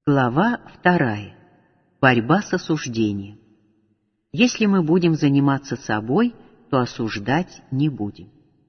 Глава 2. Борьба с осуждением. Если мы будем заниматься собой, то осуждать не будем.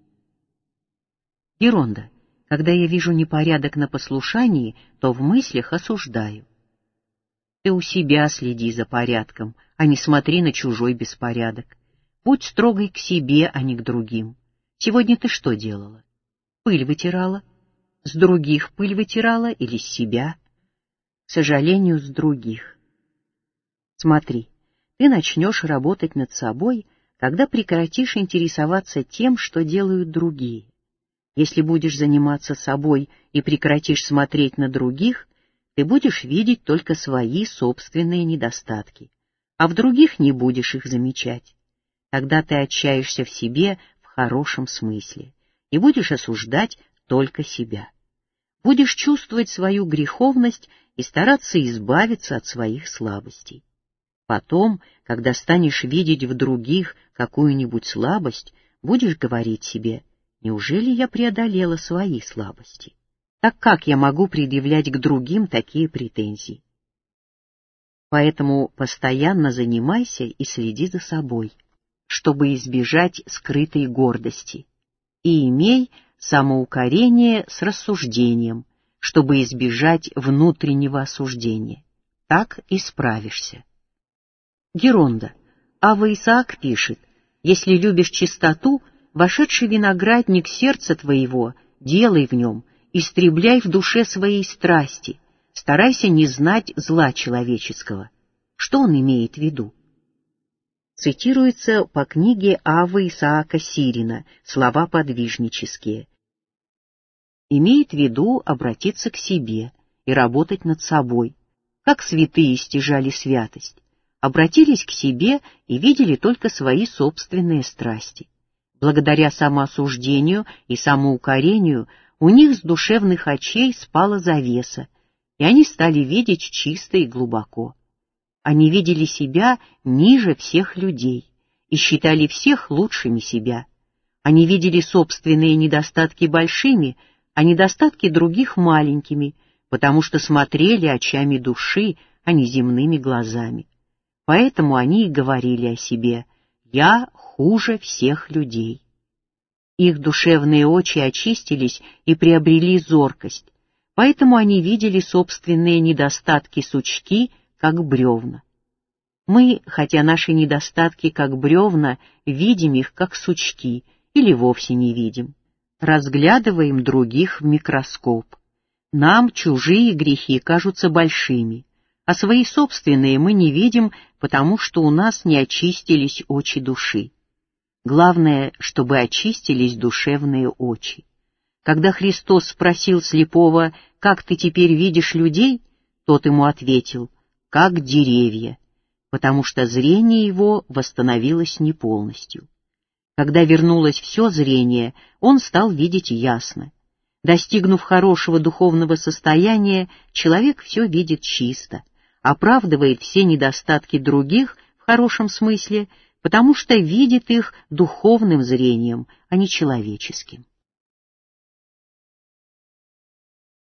Геронда. Когда я вижу непорядок на послушании, то в мыслях осуждаю. Ты у себя следи за порядком, а не смотри на чужой беспорядок. Будь строгой к себе, а не к другим. Сегодня ты что делала? Пыль вытирала? С других пыль вытирала или с себя? К сожалению, с других. Смотри, ты начнешь работать над собой, когда прекратишь интересоваться тем, что делают другие. Если будешь заниматься собой и прекратишь смотреть на других, ты будешь видеть только свои собственные недостатки, а в других не будешь их замечать. Тогда ты отчаешься в себе в хорошем смысле и будешь осуждать только себя. Будешь чувствовать свою греховность и стараться избавиться от своих слабостей. Потом, когда станешь видеть в других какую-нибудь слабость, будешь говорить себе: неужели я преодолела свои слабости? Так как я могу предъявлять к другим такие претензии? Поэтому постоянно занимайся и следи за собой, чтобы избежать скрытой гордости, и имей самоукорение с рассуждением, чтобы избежать внутреннего осуждения. Так и справишься. Геронда. Авва Исаак пишет: «Если любишь чистоту, вошедший виноградник сердца твоего, делай в нем, истребляй в душе своей страсти, старайся не знать зла человеческого». Что он имеет в виду? Цитируется по книге Аввы Исаака Сирина «Слова подвижнические». Имеет в виду обратиться к себе и работать над собой, как святые стяжали святость, обратились к себе и видели только свои собственные страсти. Благодаря самоосуждению и самоукорению у них с душевных очей спала завеса, и они стали видеть чисто и глубоко. Они видели себя ниже всех людей и считали всех лучшими себя. Они видели собственные недостатки большими, а недостатки других маленькими, потому что смотрели очами души, а не земными глазами. Поэтому они и говорили о себе: «Я хуже всех людей». Их душевные очи очистились и приобрели зоркость, поэтому они видели собственные недостатки сучки, как бревна. Мы, хотя наши недостатки как бревна, видим их как сучки или вовсе не видим. Разглядываем других в микроскоп. Нам чужие грехи кажутся большими, а свои собственные мы не видим, потому что у нас не очистились очи души. Главное, чтобы очистились душевные очи. Когда Христос спросил слепого: «Как ты теперь видишь людей?», тот ему ответил: «Как деревья», потому что зрение его восстановилось не полностью. Когда вернулось все зрение, он стал видеть ясно. Достигнув хорошего духовного состояния, человек все видит чисто, оправдывает все недостатки других в хорошем смысле, потому что видит их духовным зрением, а не человеческим.